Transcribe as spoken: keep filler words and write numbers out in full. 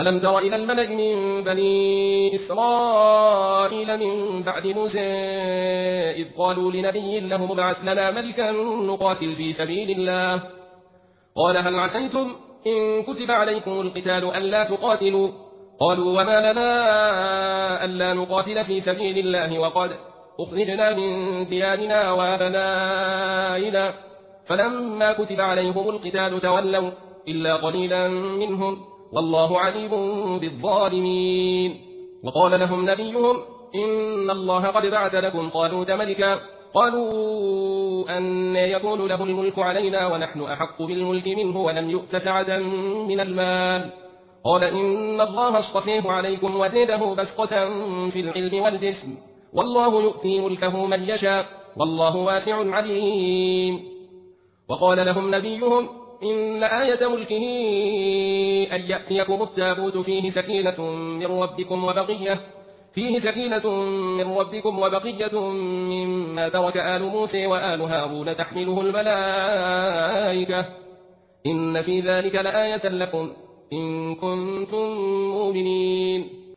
ألم تر إلى الملأ من بني إسرائيل من بعد موسى إذ قالوا لنبي له ابعث لنا ملكا نقاتل في سبيل الله قال هل عسيتم إن كتب عليكم القتال ألا تقاتلوا قالوا وما لنا ألا نقاتل في سبيل الله وقد أخرجنا من ديارنا وأبنائنا فلما كتب عليهم القتال تولوا إلا قليلا منهم والله عليم بالظالمين. وقال لهم نبيهم إن الله قد بعث لكم طالوت ملكا قالوا أن يكون له الملك علينا ونحن أحق بالملك منه ولم يؤت سعة من المال قال إن الله اصطفيه عليكم وزيده بسطة في العلم والجسم والله يؤتي ملكه من يشاء والله واسع عليم. وقال لهم نبيهم إن آية ملكه أن يأتيكم التابوت فيه سكينة من ربكم وبقية فيه سكينة من ربكم وبقية مما ترك آل موسى وآل هارون تحمله الملائكة إن في ذلك لآية لكم إن كنتم مؤمنين.